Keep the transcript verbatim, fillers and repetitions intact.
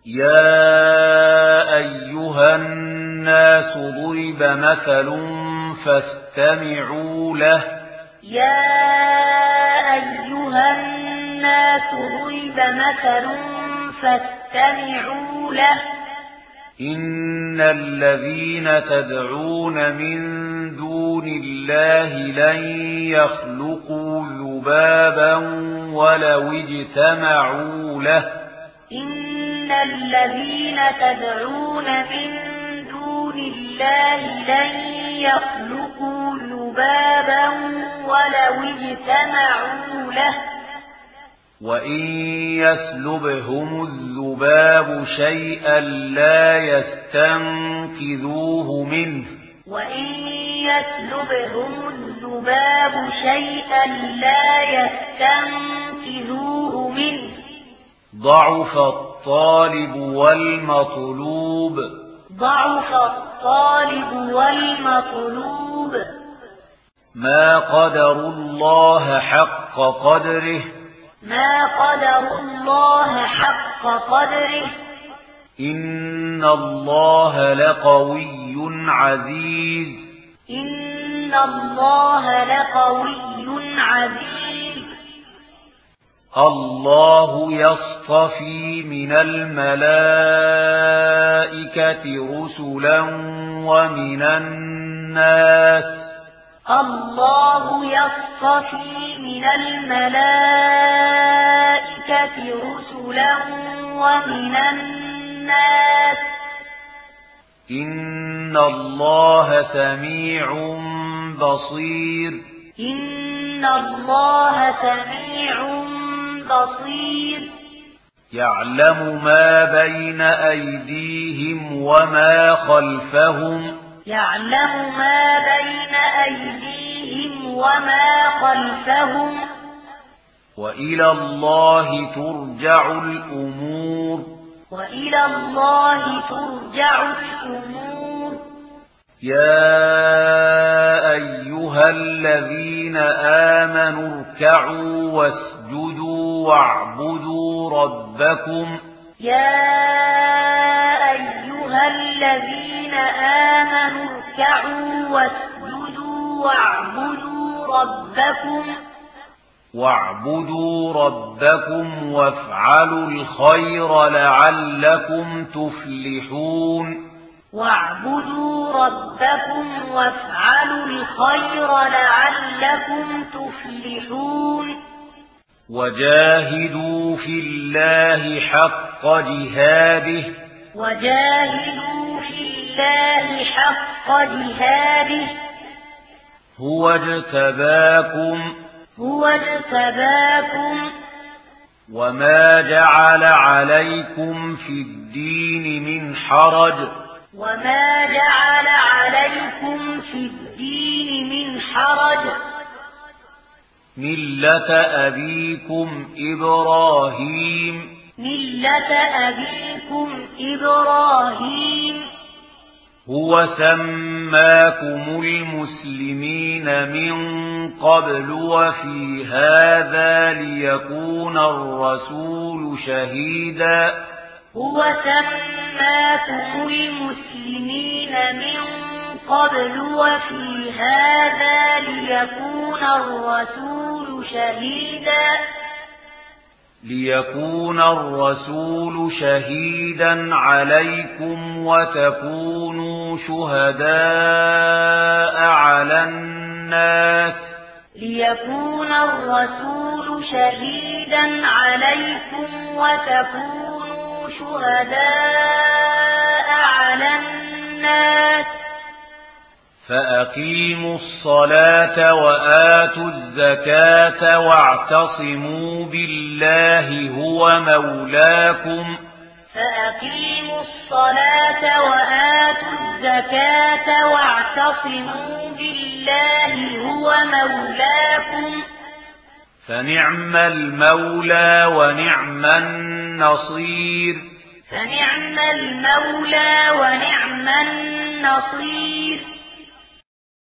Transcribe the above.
يا أيها الناس ضرب مثل فاستمعوا له يا أيها الناس ضرب مثل فاستمعوا له إن الذين تدعون من دون الله لن يخلقوا ذبابا ولو اجتمعوا له إن الذين تدعون من دون الله لن يخلقوا ذبابا ولو اجتمعوا له وإن يسلبهم الذباب شيئا لا يستنقذوه منه وإن يسلبهم الذباب شيئا لا يستنقذوه منه ضعف الطالب والمطلوب ضعف الطالب والمطلوب ما قدروا الله حق قدره ما قدروا الله حق قدره إن الله لقوي عزيز إن الله لقوي عزيز الله يصطفي من الملائكة رسلا ومن الناس الله يصطفي من الملائكة رسلا ومن الناس إن الله سميع بصير إن الله سميع بصير يعلم ما بين أيديهم وما خلفهم يعلم ما بين أيديهم وما خلفهم وإلى الله ترجع الأمور وإلى الله ترجع الأمور يا أيها الذين آمنوا اركعوا واسجدوا واعبدوا ربكم يا أيها الذين آمنوا اركعوا واسجدوا واعبدوا ربكم واعبدوا ربكم وافعلوا الخير لعلكم تفلحون واعبدوا ربكم وافعلوا الخير لعلكم تفلحون وجاهدوا في الله حق جهاده وجاهدوا في الله حق جهاده هو اجتباكم هو اجتباكم وما جعل عليكم في الدين من حرج وما جعل عليكم في الدين من حرج ملة أبيكم إبراهيم ملة أبيكم إبراهيم هو سماكم المسلمين من قبل وفي هذا ليكون الرسول شهيدا هو سماكم المسلمين من قبل وفي هذا ليكون الرسول شهيدا ليكون الرسول شهيدا عليكم وتكونوا شهداء على الناس ليكون الرسول شهيدا عليكم وتكونوا شهداء على الناس فأقيموا الصلاة وآتوا الزكاة واعتصموا بالله هو مولاكم فأقيموا الصلاة وآتوا الزكاة واعتصموا بالله هو مولاكم فنعم المولى ونعم النصير فنعم المولى ونعم النصير